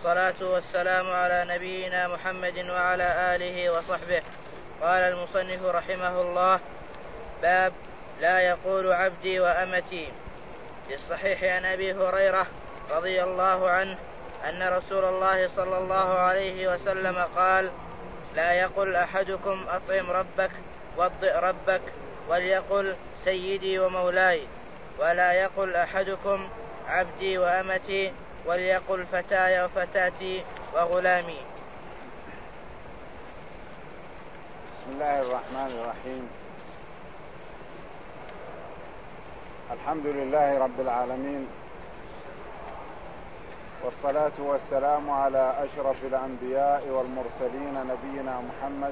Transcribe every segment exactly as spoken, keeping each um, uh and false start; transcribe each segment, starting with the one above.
والصلاة والسلام على نبينا محمد وعلى آله وصحبه. قال المصنف رحمه الله: باب لا يقول عبدي وأمتي. في الصحيح عن أبي هريرة رضي الله عنه أن رسول الله صلى الله عليه وسلم قال: لا يقل أحدكم أطعم ربك وضئ ربك، وليقل سيدي ومولاي، ولا يقل أحدكم عبدي وأمتي، وليقل فتاي وفتاتي وغلامي. بسم الله الرحمن الرحيم. الحمد لله رب العالمين، والصلاة والسلام على أشرف الأنبياء والمرسلين نبينا محمد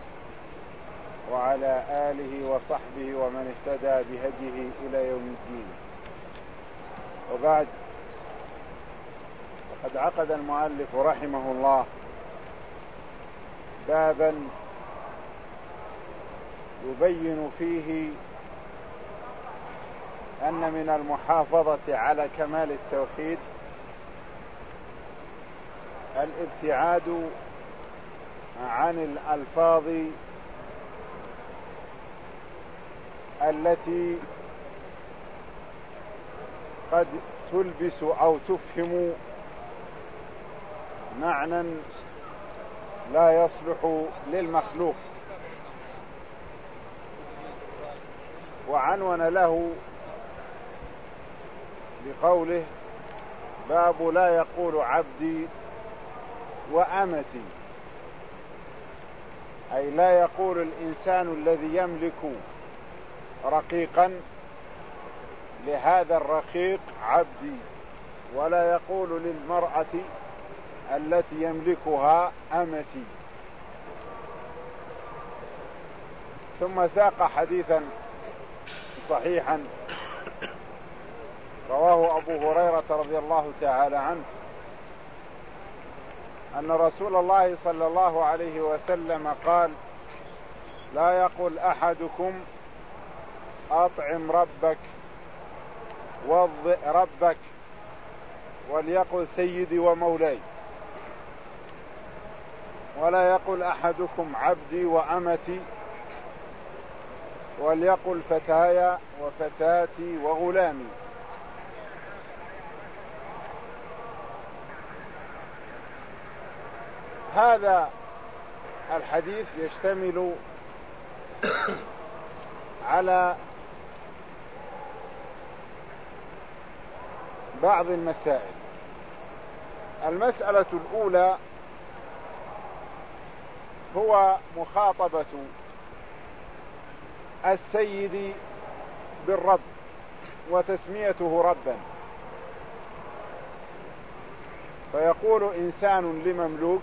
وعلى آله وصحبه ومن اهتدى بهديه إلى يوم الدين. وبعد، قد عقد المؤلف رحمه الله بابا يبين فيه أن من المحافظة على كمال التوحيد الابتعاد عن الألفاظ التي قد تلبس أو تفهم معنى لا يصلح للمخلوق. وعنون له بقوله: باب لا يقول عبدي وأمتي، أي لا يقول الإنسان الذي يملك رقيقا لهذا الرقيق عبدي، ولا يقول للمرأة التي يملكها أمتي. ثم ساق حديثا صحيحا رواه أبو هريرة رضي الله تعالى عنه أن رسول الله صلى الله عليه وسلم قال: لا يقل أحدكم أطعم ربك وضئ ربك، وليقل سيدي ومولاي، ولا يقل أحدكم عبدي وأمتي، وليقل فتاي وفتاتي وغلامي. هذا الحديث يشتمل على بعض المسائل. المسألة الأولى هو مخاطبة السيد بالرب وتسميته ربا، فيقول إنسان لمملوك: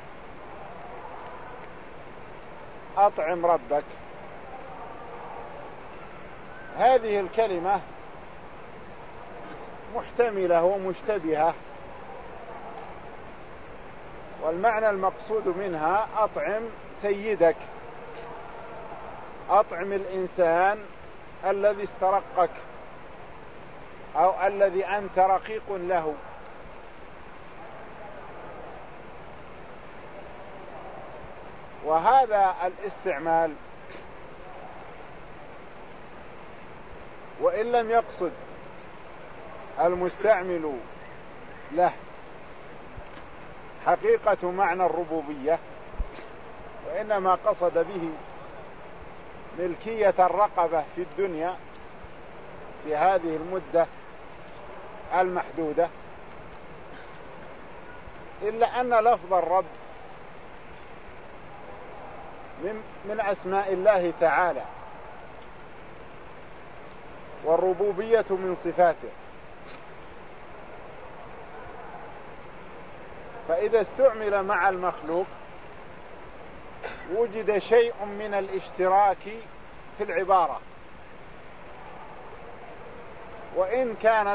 أطعم ربك. هذه الكلمة محتملة ومشتبهة، والمعنى المقصود منها أطعم سيدك، أطعم الإنسان الذي استرقك أو الذي أنت رقيق له. وهذا الاستعمال وإن لم يقصد المستعمل له حقيقة معنى الربوبية، وإنما قصد به ملكية الرقبة في الدنيا في هذه المدة المحدودة، إلا أن لفظ الرب من, من أسماء الله تعالى، والربوبية من صفاته، فإذا استعمل مع المخلوق وجد شيء من الاشتراك في العبارة، وإن كانت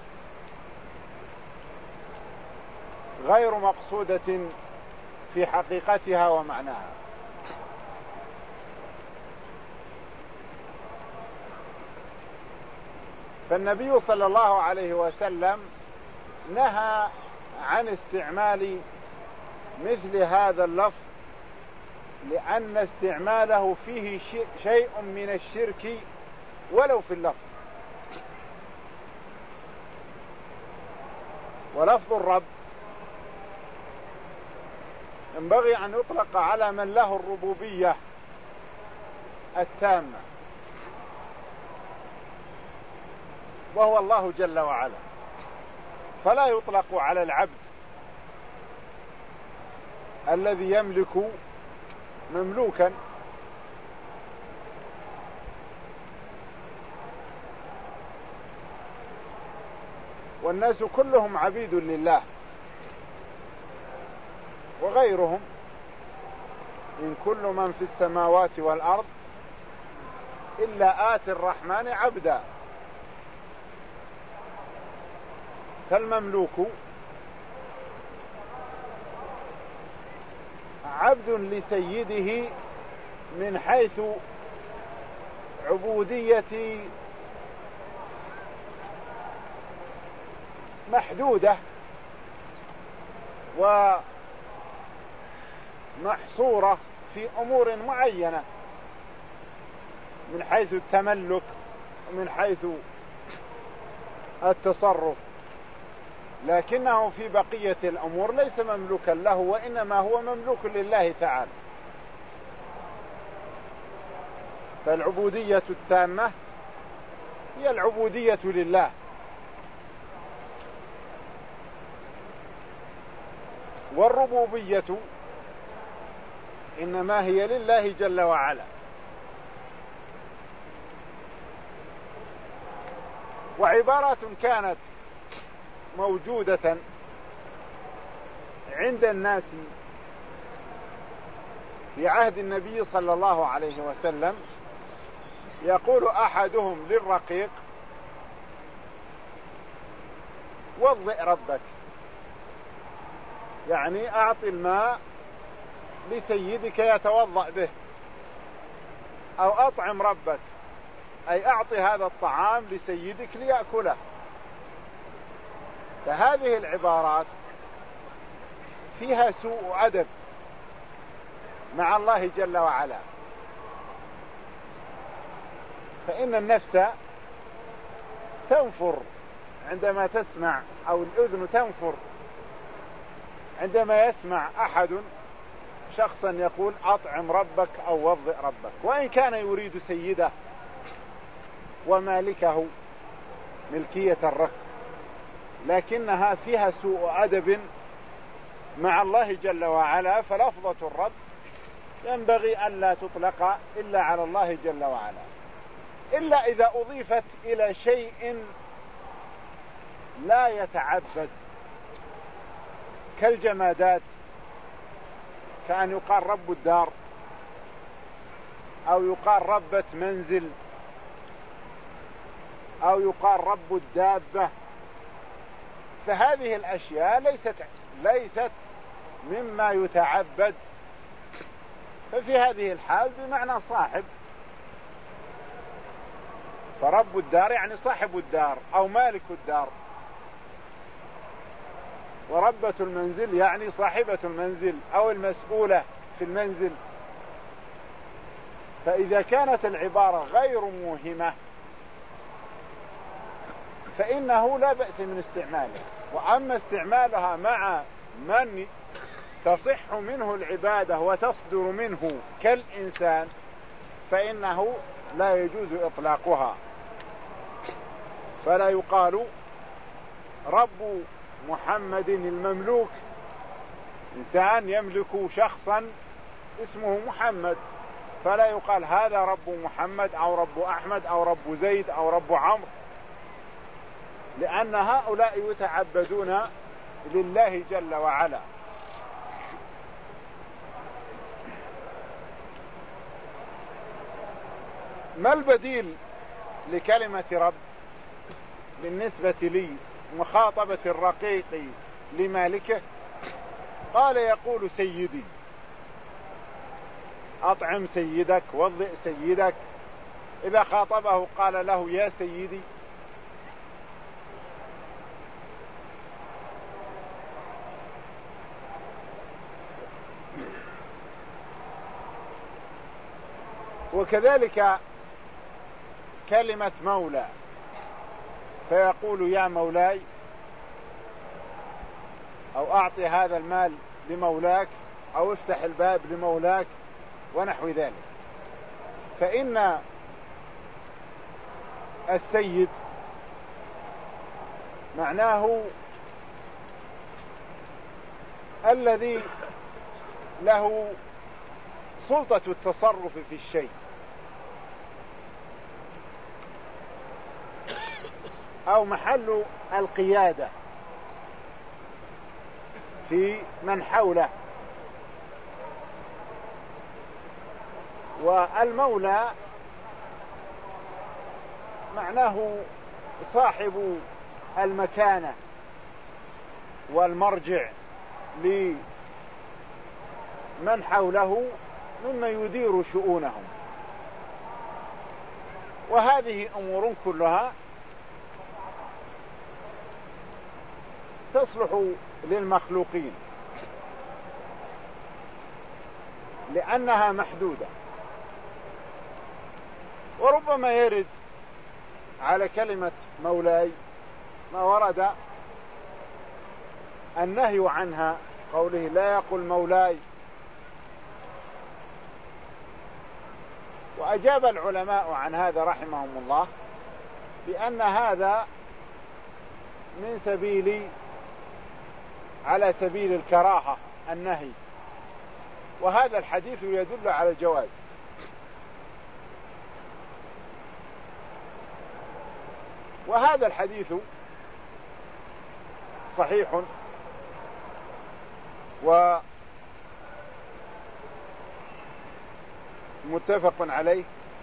غير مقصودة في حقيقتها ومعناها. فالنبي صلى الله عليه وسلم نهى عن استعمال مثل هذا اللفظ، لأن استعماله فيه شيء من الشرك ولو في اللفظ. ولفظ الرب ينبغي أن يطلق على من له الربوبية التامة، وهو الله جل وعلا، فلا يطلق على العبد الذي يملك مملوكا. والناس كلهم عبيد لله، وغيرهم إن كل من في السماوات والأرض إلا آتي الرحمن عبدا. فالمملوك عبد لسيده من حيث عبودية محدودة ومحصورة في أمور معينة، من حيث التملك ومن حيث التصرف، لكنه في بقية الأمور ليس مملوكا له، وإنما هو مملوك لله تعالى. فالعبودية التامة هي العبودية لله، والربوبية إنما هي لله جل وعلا. وعبارات كانت موجودة عند الناس في عهد النبي صلى الله عليه وسلم، يقول أحدهم للرقيق: وضئ ربك، يعني أعطي الماء لسيدك يتوضأ به، أو أطعم ربك، أي أعطي هذا الطعام لسيدك ليأكله. فهذه العبارات فيها سوء أدب مع الله جل وعلا، فإن النفس تنفر عندما تسمع، أو الأذن تنفر عندما يسمع أحد شخصا يقول أطعم ربك أو وضئ ربك، وإن كان يريد سيده ومالكه ملكية الرق، لكنها فيها سوء أدب مع الله جل وعلا. فلفظة الرب ينبغي أن لا تطلق إلا على الله جل وعلا، إلا إذا أضيفت إلى شيء لا يتعبد كالجمادات، كأن يقال رب الدار، أو يقال ربة منزل، أو يقال رب الدابة. فهذه الأشياء ليست ليست مما يتعبد، ففي هذه الحال بمعنى صاحب. فرب الدار يعني صاحب الدار أو مالك الدار، وربة المنزل يعني صاحبة المنزل أو المسؤولة في المنزل. فإذا كانت العبارة غير موهمة فإنه لا بأس من استعمالها، وأما استعمالها مع من تصح منه العبادة وتصدر منه كالإنسان فإنه لا يجوز إطلاقها. فلا يقال رب محمد المملوك، إنسان يملك شخصا اسمه محمد، فلا يقال هذا رب محمد أو رب أحمد أو رب زيد أو رب عمرو، لأن هؤلاء يتعبدون لله جل وعلا. ما البديل لكلمة رب بالنسبة لي مخاطبة الرقيق لمالكه؟ قال يقول سيدي، أطعم سيدك، وضئ سيدك. إذا خاطبه قال له يا سيدي. وكذلك كلمة مولى، فيقول يا مولاي، أو أعطي هذا المال لمولاك، أو افتح الباب لمولاك، ونحو ذلك. فإن السيد معناه الذي له سلطة التصرف في الشيء، أو محل القيادة في من حوله. والمولى معناه صاحب المكانة والمرجع لمن حوله ممن يدير شؤونهم. وهذه أمور كلها تصلح للمخلوقين لأنها محدودة. وربما يرد على كلمة مولاي ما ورد النهي عنها، قوله لا يقل مولاي. وأجاب العلماء عن هذا رحمهم الله بأن هذا من سبيل على سبيل الكراهة النهي، وهذا الحديث يدل على الجواز. وهذا الحديث صحيح ومتفق عليه،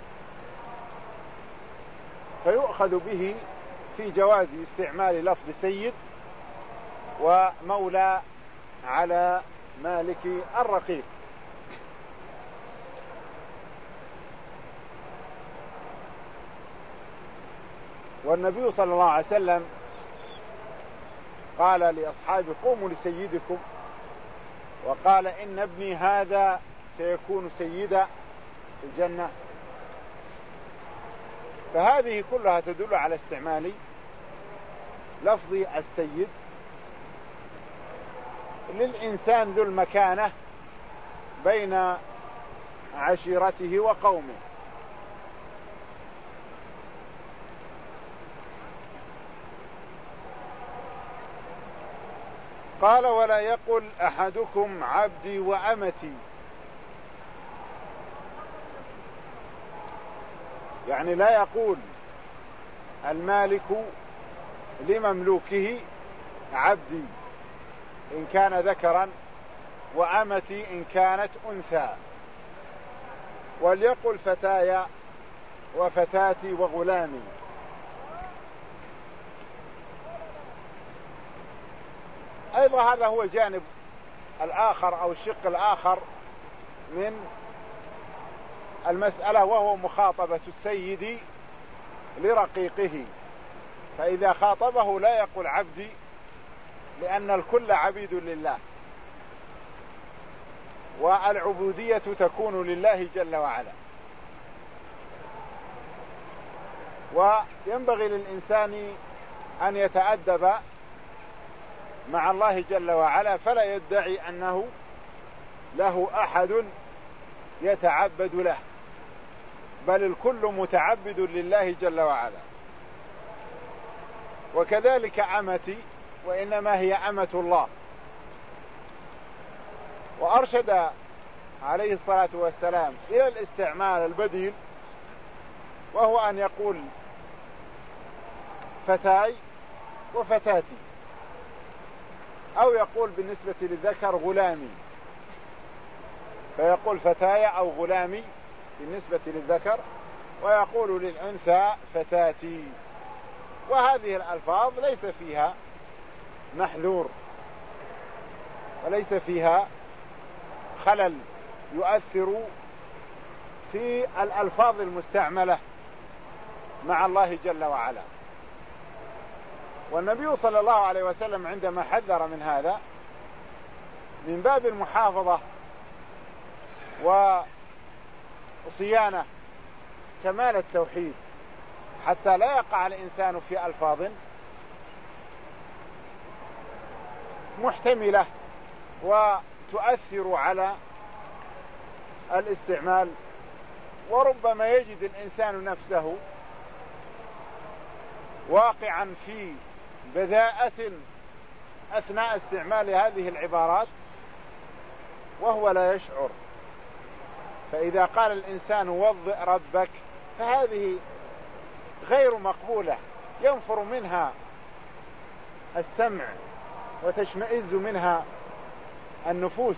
فيؤخذ به في جواز استعمال لفظ سيد ومولى على مالك الرقيق. والنبي صلى الله عليه وسلم قال لأصحابه قوموا لسيدكم، وقال إن ابني هذا سيكون سيدا في الجنة. فهذه كلها تدل على استعمال لفظ السيد للإنسان ذو المكانة بين عشيرته وقومه. قال ولا يقل أحدكم عبدي وأمتي، يعني لا يقول المالك لمملوكه عبدي إن كان ذكرا وأمتي إن كانت أنثى، وليقل فتايا وفتاتي وغلامي. أيضا هذا هو الجانب الآخر أو الشق الآخر من المسألة، وهو مخاطبة السيد لرقيقه. فإذا خاطبه لا يقول عبدي، لأن الكل عبيد لله، والعبودية تكون لله جل وعلا. وينبغي للإنسان أن يتأدب مع الله جل وعلا، فلا يدعي أنه له أحد يتعبد له، بل الكل متعبد لله جل وعلا. وكذلك أمتي، وإنما هي أمة الله. وأرشد عليه الصلاة والسلام إلى الاستعمال البديل، وهو أن يقول فتاي وفتاتي، أو يقول بالنسبة للذكر غلامي، فيقول فتاي أو غلامي بالنسبة للذكر، ويقول للأنثى فتاتي. وهذه الألفاظ ليس فيها محذور وليس فيها خلل يؤثر في الألفاظ المستعملة مع الله جل وعلا. والنبي صلى الله عليه وسلم عندما حذر من هذا من باب المحافظة وصيانة كمال التوحيد حتى لا يقع الإنسان في ألفاظ محتملة وتؤثر على الاستعمال، وربما يجد الإنسان نفسه واقعا في بذاءة أثناء استعمال هذه العبارات وهو لا يشعر. فإذا قال الإنسان وضئ ربك فهذه غير مقبولة، ينفر منها السمع وتشمئز منها النفوس.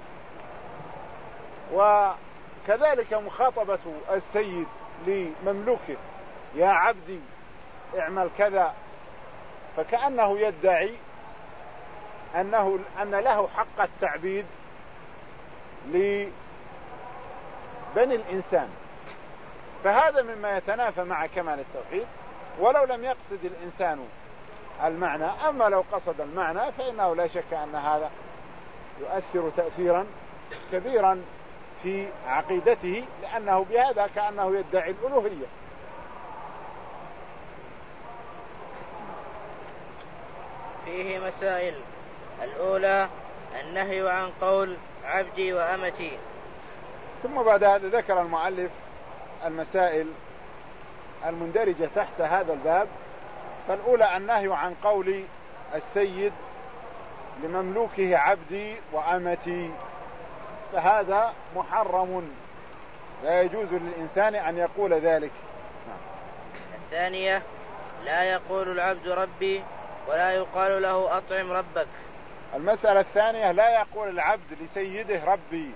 وكذلك مخاطبة السيد لمملوكه يا عبدي اعمل كذا، فكأنه يدعي أنه أن له حق التعبيد لبني الإنسان، فهذا مما يتنافى مع كمال التوحيد ولو لم يقصد الإنسان المعنى. أما لو قصد المعنى فإنه لا شك أن هذا يؤثر تأثيرا كبيرا في عقيدته، لأنه بهذا كأنه يدعي الألوهية. فيه مسائل. الأولى النهي عن قول عبدي وأمتي. ثم بعد هذا ذكر المؤلف المسائل المندرجة تحت هذا الباب. فالأولى النهي عن قول السيد لمملوكه عبدي وأمتي، فهذا محرم لا يجوز للإنسان أن يقول ذلك. الثانية لا يقول العبد ربي ولا يقال له أطعم ربك. المسألة الثانية لا يقول العبد لسيده ربي،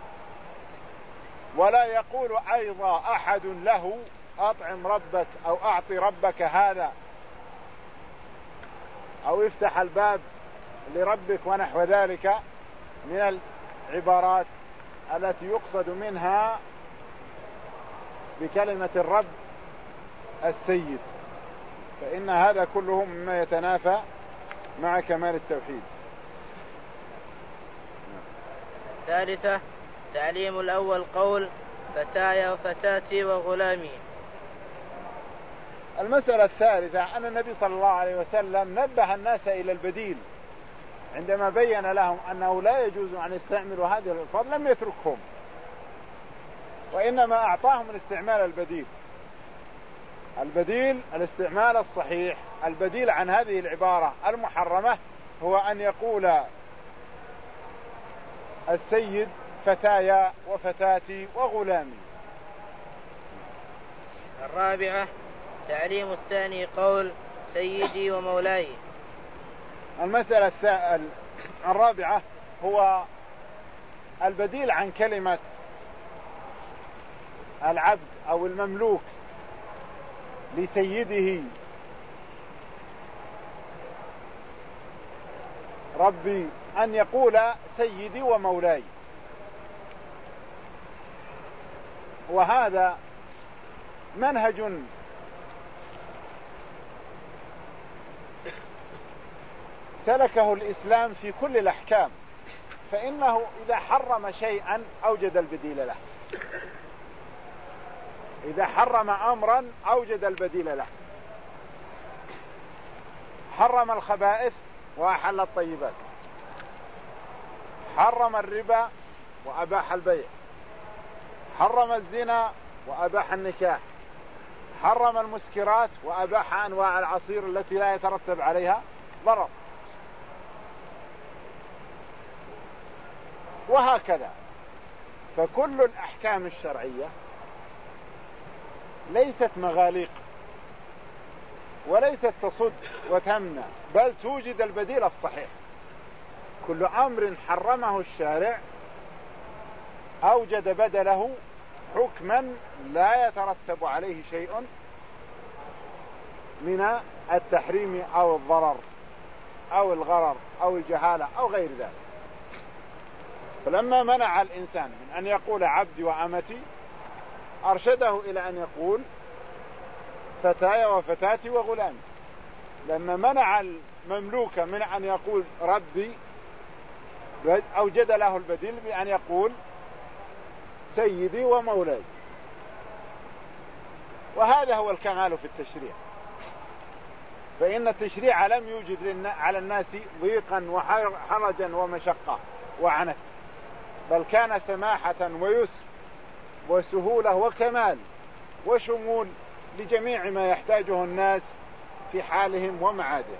ولا يقول أيضا أحد له أطعم ربك أو أعطي ربك هذا أو افتح الباب لربك ونحو ذلك من العبارات التي يقصد منها بكلمة الرب السيد، فإن هذا كله مما يتنافى مع كمال التوحيد. الثالثة تعليم الأول قول فتاي وفتاتي وغلامي. المسألة الثالثة أن النبي صلى الله عليه وسلم نبه الناس إلى البديل عندما بين لهم أنه لا يجوز أن يستعملوا هذه الألفاظ، لم يتركهم وإنما أعطاهم الاستعمال البديل. البديل الاستعمال الصحيح، البديل عن هذه العبارة المحرمة هو أن يقول السيد فتايا وفتاتي وغلامي. الرابعة تعليم الثاني قول سيدي ومولاي. المسألة الرابعة هو البديل عن كلمة العبد أو المملوك لسيده ربي أن يقول سيدي ومولاي، وهذا منهج سلكه الإسلام في كل الأحكام، فإنه إذا حرم شيئا أوجد البديل له، إذا حرم أمرا أوجد البديل له. حرم الخبائث وأحل الطيبات، حرم الربا وأباح البيع، حرم الزنا وأباح النكاح، حرم المسكرات وأباح أنواع العصير التي لا يترتب عليها ضرر، وهكذا. فكل الأحكام الشرعية ليست مغاليق وليست تصد وتمنع، بل توجد البديل الصحيح. كل أمر حرمه الشارع أوجد بدله حكما لا يترتب عليه شيء من التحريم أو الضرر أو الغرر أو الجهالة أو غير ذلك. فلما منع الإنسان من أن يقول عبدي وأمتي أرشده إلى أن يقول فتاي وفتاتي وغلامي. لما منع المملوك من أن يقول ربي أوجد له البديل بأن يقول سيدي ومولاي. وهذا هو الكمال في التشريع. فإن التشريع لم يوجد على الناس ضيقا وحرجا ومشقة وعنت، بل كان سماحة ويسر وسهولة وكمال وشمول لجميع ما يحتاجه الناس في حالهم ومعادهم.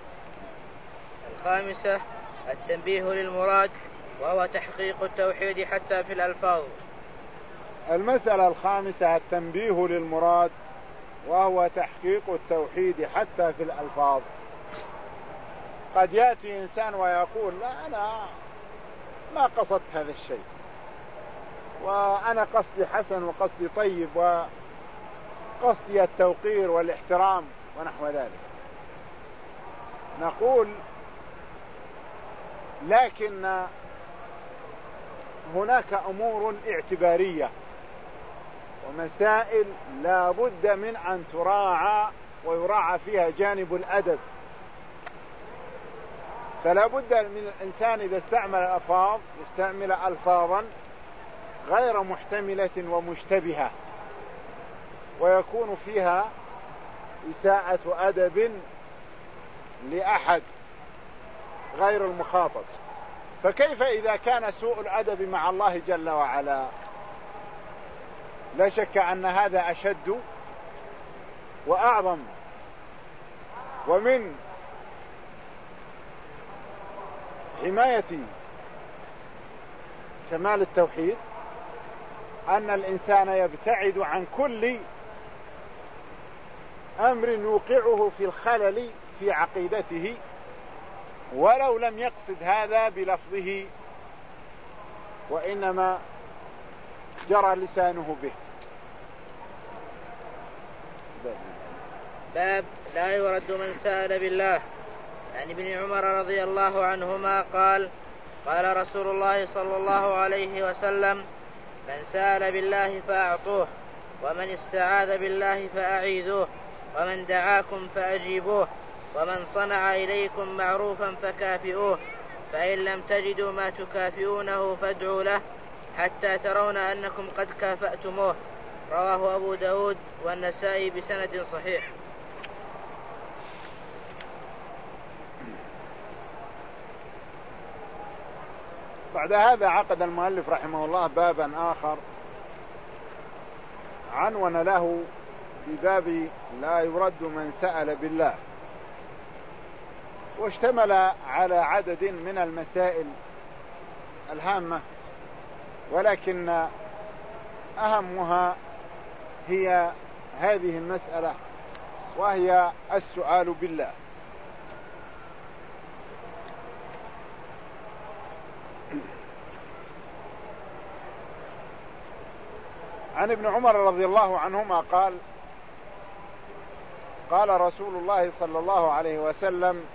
الخامسة التنبيه للمراد، وهو تحقيق التوحيد حتى في الألفاظ. المسألة الخامسة التنبيه للمراد، وهو تحقيق التوحيد حتى في الألفاظ. قد يأتي إنسان ويقول لا أنا ما قصدت هذا الشيء، وأنا قصدي حسن وقصدي طيب وقصدي التوقير والاحترام ونحو ذلك. نقول لكن هناك أمور اعتبارية ومسائل لا بد من أن تراعى ويراعى فيها جانب الأدب. فلا بد من الإنسان إذا استعمل الألفاظ يستعمل ألفاظا غير محتملة ومشتبهة، ويكون فيها إساءة أدب لأحد غير المخاطب. فكيف إذا كان سوء الأدب مع الله جل وعلا؟ لا شك أن هذا أشد وأعظم. ومن حماية كمال التوحيد أن الإنسان يبتعد عن كل أمر يوقعه في الخلل في عقيدته، ولو لم يقصد هذا بلفظه وإنما جرى لسانه به. باب لا يرد من سأل بالله. عن ابن عمر رضي الله عنهما قال قال رسول الله صلى الله عليه وسلم: من سأل بالله فأعطوه، ومن استعاذ بالله فأعيذوه، ومن دعاكم فأجيبوه، ومن صنع إليكم معروفا فكافئوه، فإن لم تجدوا ما تكافئونه فادعوا له حتى ترون أنكم قد كافأتموه. رواه أبو داود والنسائي بسند صحيح. بعد هذا عقد المؤلف رحمه الله بابا آخر عنون له بباب لا يرد من سأل بالله، واشتمل على عدد من المسائل الهامة، ولكن أهمها هي هذه المسألة، وهي السؤال بالله. عن ابن عمر رضي الله عنهما قال قال رسول الله صلى الله عليه وسلم: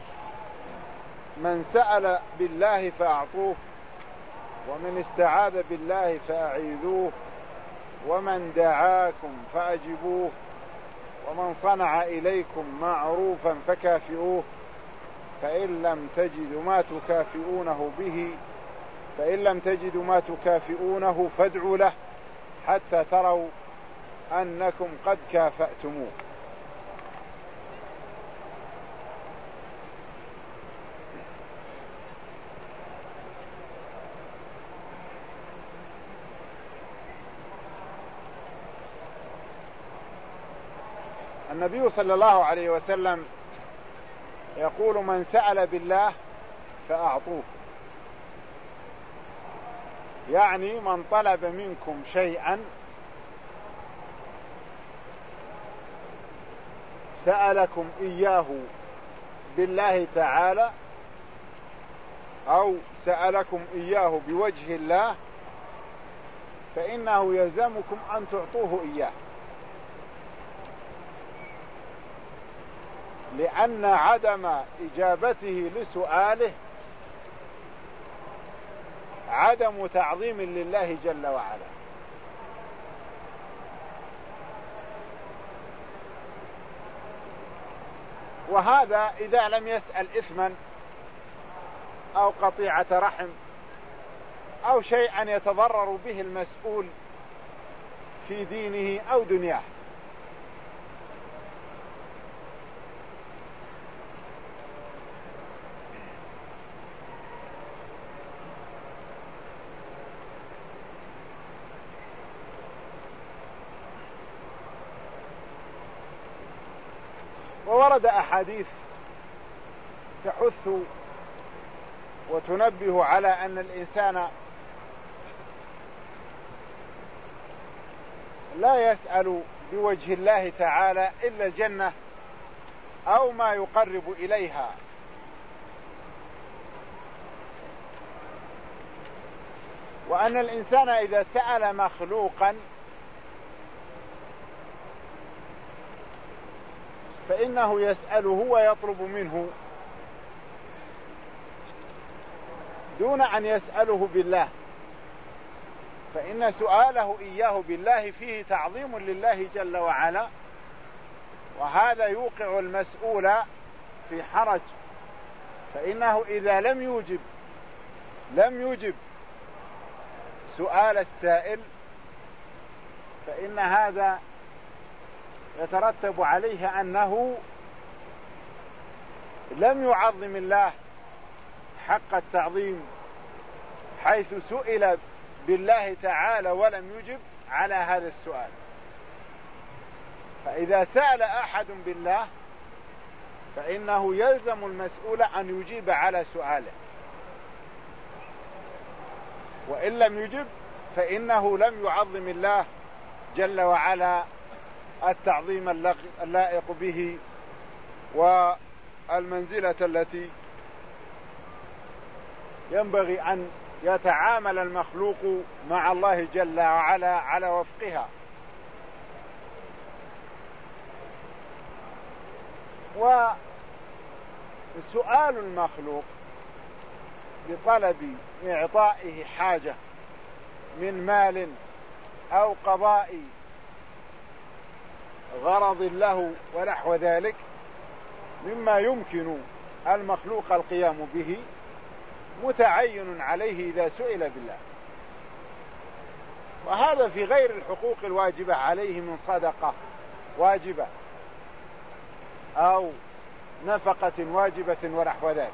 من سأل بالله فأعطوه، ومن استعاذ بالله فأعيذوه، ومن دعاكم فأجبوه، ومن صنع إليكم معروفا فكافئوه، فإن لم تجدوا ما تكافئونه به فإن لم تجدوا ما تكافئونه فادعوا له حتى تروا أنكم قد كافأتموه. النبي صلى الله عليه وسلم يقول: من سأل بالله فأعطوه، يعني من طلب منكم شيئا سألكم إياه بالله تعالى، أو سألكم إياه بوجه الله، فإنه يلزمكم أن تعطوه إياه، لأن عدم إجابته لسؤاله عدم تعظيم لله جل وعلا. وهذا إذا لم يسأل إثما أو قطيعة رحم أو شيئا يتضرر به المسؤول في دينه أو دنياه. وورد أحاديث تحث وتنبه على أن الإنسان لا يسأل بوجه الله تعالى إلا الجنة أو ما يقرب إليها، وأن الإنسان إذا سأل مخلوقا فإنه يسأله ويطلب منه دون أن يسأله بالله، فإن سؤاله إياه بالله فيه تعظيم لله جل وعلا، وهذا يوقع المسؤول في حرج، فإنه إذا لم يوجب لم يوجب سؤال السائل فإن هذا يترتب عليه أنه لم يعظم الله حق التعظيم، حيث سئل بالله تعالى ولم يجب على هذا السؤال. فإذا سأل أحد بالله فإنه يلزم المسؤول أن يجيب على سؤاله، وإن لم يجب فإنه لم يعظم الله جل وعلا التعظيم اللائق به والمنزلة التي ينبغي أن يتعامل المخلوق مع الله جل وعلا على وفقها. وسؤال المخلوق بطلب إعطائه حاجة من مال أو قضاء غرض له ونحو ذلك مما يمكن المخلوق القيام به متعين عليه إذا سئل بالله، وهذا في غير الحقوق الواجبة عليه من صدقة واجبة أو نفقة واجبة ونحو ذلك.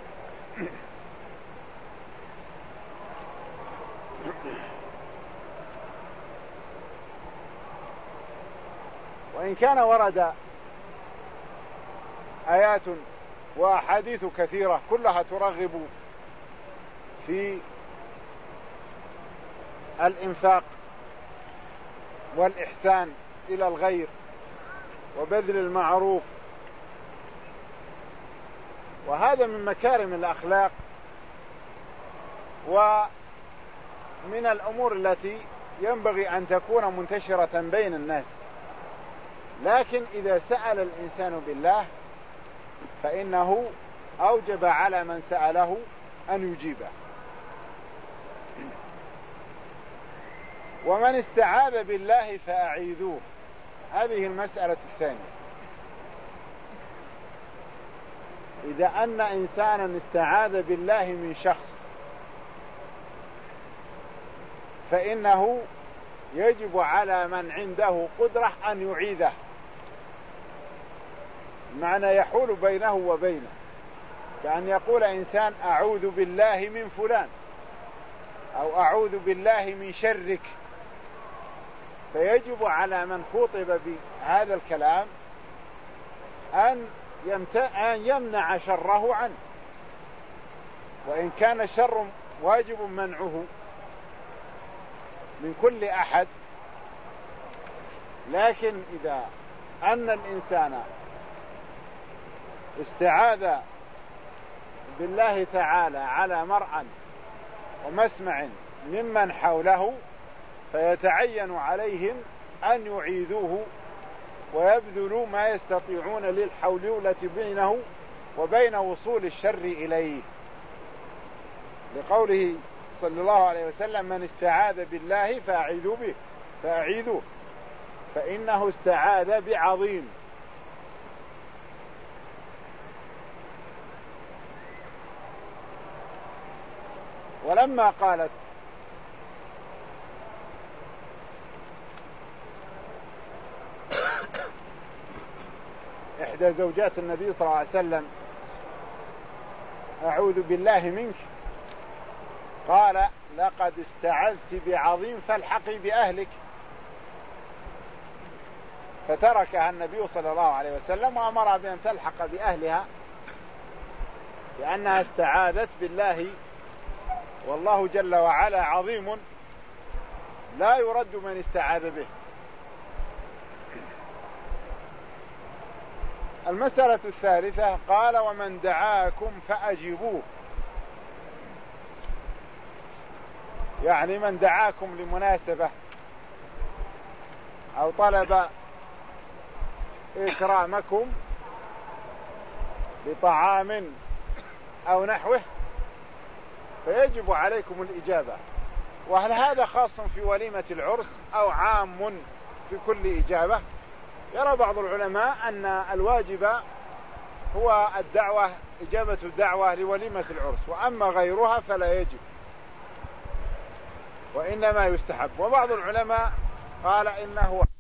وإن كان ورد آيات وأحاديث كثيرة كلها ترغب في الإنفاق والإحسان إلى الغير وبذل المعروف، وهذا من مكارم الأخلاق ومن الأمور التي ينبغي أن تكون منتشرة بين الناس. لكن إذا سأل الإنسان بالله فإنه أوجب على من سأله أن يجيبه. ومن استعاذ بالله فأعيذوه، هذه المسألة الثانية. إذا أن إنسانا استعاذ بالله من شخص فإنه يجب على من عنده قدرة أن يعيذه، معنى يحول بينه وبينه، كأن يقول إنسان أعوذ بالله من فلان أو أعوذ بالله من شرك، فيجب على من خطب بهذا الكلام أن أن يمنع شره عنه، وإن كان الشر واجب منعه من كل أحد، لكن إذا أن الإنسان استعاذ بالله تعالى على مرأى ومسمع ممن حوله فيتعين عليهم أن يعيذوه ويبذلوا ما يستطيعون للحولولة بينه وبين وصول الشر إليه، لقوله صلى الله عليه وسلم من استعاذ بالله فأعيذوا به فأعيذوه، فإنه استعاذ بعظيم. ولما قالت إحدى زوجات النبي صلى الله عليه وسلم أعوذ بالله منك، قال لقد استعذت بعظيم فالحقي بأهلك، فتركها النبي صلى الله عليه وسلم وأمرها بأن تلحق بأهلها لأنها استعاذت بالله، والله جل وعلا عظيم لا يرد من استعاذ به. المسألة الثالثة قال ومن دعاكم فأجيبوه، يعني من دعاكم لمناسبة أو طلب إكرامكم بطعام أو نحوه فيجب عليكم الإجابة. وهل هذا خاص في وليمة العرس أو عام في كل إجابة؟ يرى بعض العلماء أن الواجب هو الدعوة، إجابة الدعوة لوليمة العرس، وأما غيرها فلا يجب وإنما يستحب. وبعض العلماء قال إنه